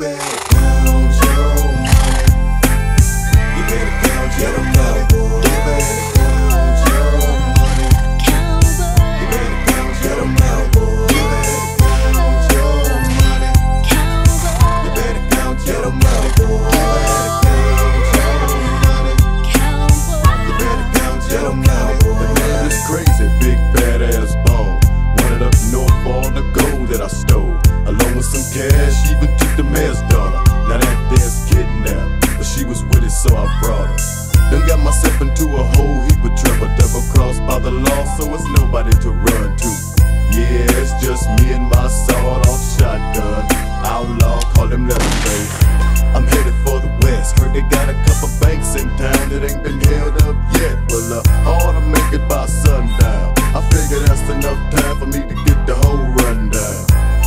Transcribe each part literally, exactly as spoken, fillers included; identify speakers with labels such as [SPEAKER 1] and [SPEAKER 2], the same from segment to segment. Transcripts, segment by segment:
[SPEAKER 1] better count your money. You better count your money, boy. You better count your money. You better count your money, boy. You better count your money. You better count your money, boy. You better count your money. You better count your money, boy. The man is crazy, big badass bone. Wanted up north for all the gold that I stole, along with some cash, even took the mayor's daughter. Now that there's kidnapped, but she was with it, so I brought her. Done got myself into a whole heap of trouble, double crossed by the law, so it's nobody to run to. Yeah, it's just me and my sawed-off shotgun. Outlaw, call him Leatherface. I'm headed for the west. Heard they got a couple banks in town that ain't been held up yet. Well, uh, I ought to make it by sundown. I figure that's enough time for me to get the whole rundown,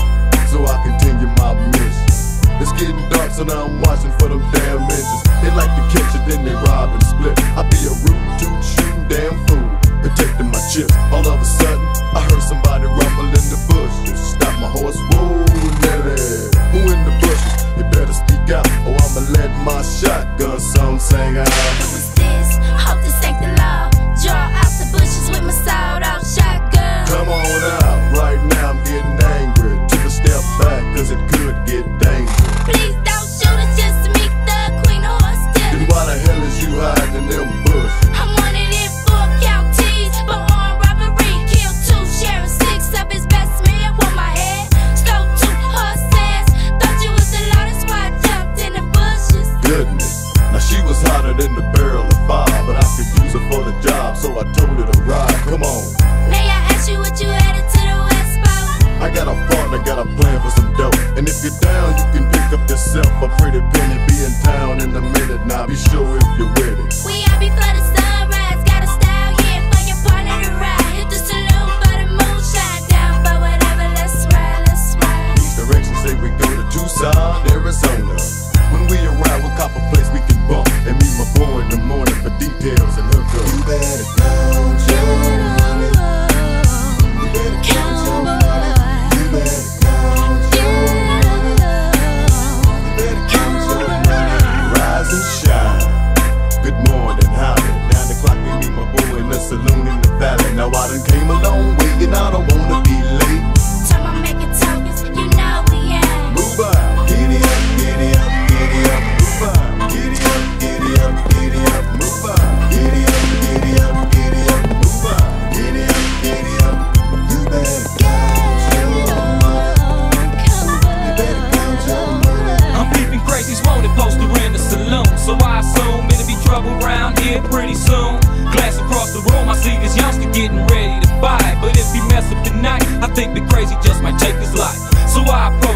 [SPEAKER 1] so I continue my mission. It's getting dark, so now I'm watching for them damn engines. They like to catch it, then they rob and split. I be a root toot shooting damn fool, protecting my chips. All of a sudden, I heard somebody rumble in the bushes. Stop my horse, whoa, Nelly. Who in the bushes? You better speak out, or I'ma let my shotgun song sing out.
[SPEAKER 2] Who is this? Hope this ain't the law. Draw out the bushes with my sawed-off shotgun.
[SPEAKER 1] Come on out, right now I'm getting angry. Took a step back, cause it could get dangerous.
[SPEAKER 2] Please don't shoot us just to meet the queen of horse
[SPEAKER 1] Then
[SPEAKER 2] dealers.
[SPEAKER 1] why the hell is you hiding in them bushes?
[SPEAKER 2] I'm wanted in four counties for armed robbery. Killed two, sharing six of his best men. Want my head, stole two horses. Thought you was the law, that's why I jumped in the bushes.
[SPEAKER 1] Goodness, now she was hotter than the barrel of fire, but I could use her for the job, so I told her to ride. Come on.
[SPEAKER 2] May I ask you what you headed to the west for?
[SPEAKER 1] I got a partner, got a plan for some dope. And if you're down, you can pick up yourself a pretty penny. Be in town in a minute, now be sure if you're with it.
[SPEAKER 2] We out before the sunrise, got a style, yeah, for your partner to ride. Hit the saloon for the moonshine, down for whatever, let's ride, let's ride.
[SPEAKER 1] These directions say we go to Tucson, Arizona. When we arrive, we'll cop a place we can bump and meet my boy in the morning for details and hookups. You better count your money. You better count your money. You better count your money. You better count your money. Rise and shine. Good morning, howdy. Nine o'clock, we meet my boy in the saloon in the valley. Now I done came a long way and I don't wanna be late.
[SPEAKER 2] Time I'm making tokens, you know we ain't.
[SPEAKER 1] Move out, giddy up, giddy up, giddy up, move out, giddy up, giddy up, giddy up, move out, giddy up, giddy up, giddy up, move out, giddy up, giddy up. You better count your money. You better count your money.
[SPEAKER 3] I'm peeping crazy's wanted poster in the saloon, so I assume it'll be trouble around here pretty soon. Glass across the room, I see this youngster getting ready to fight, but if he mess up tonight, I think the crazy just might take his life. So I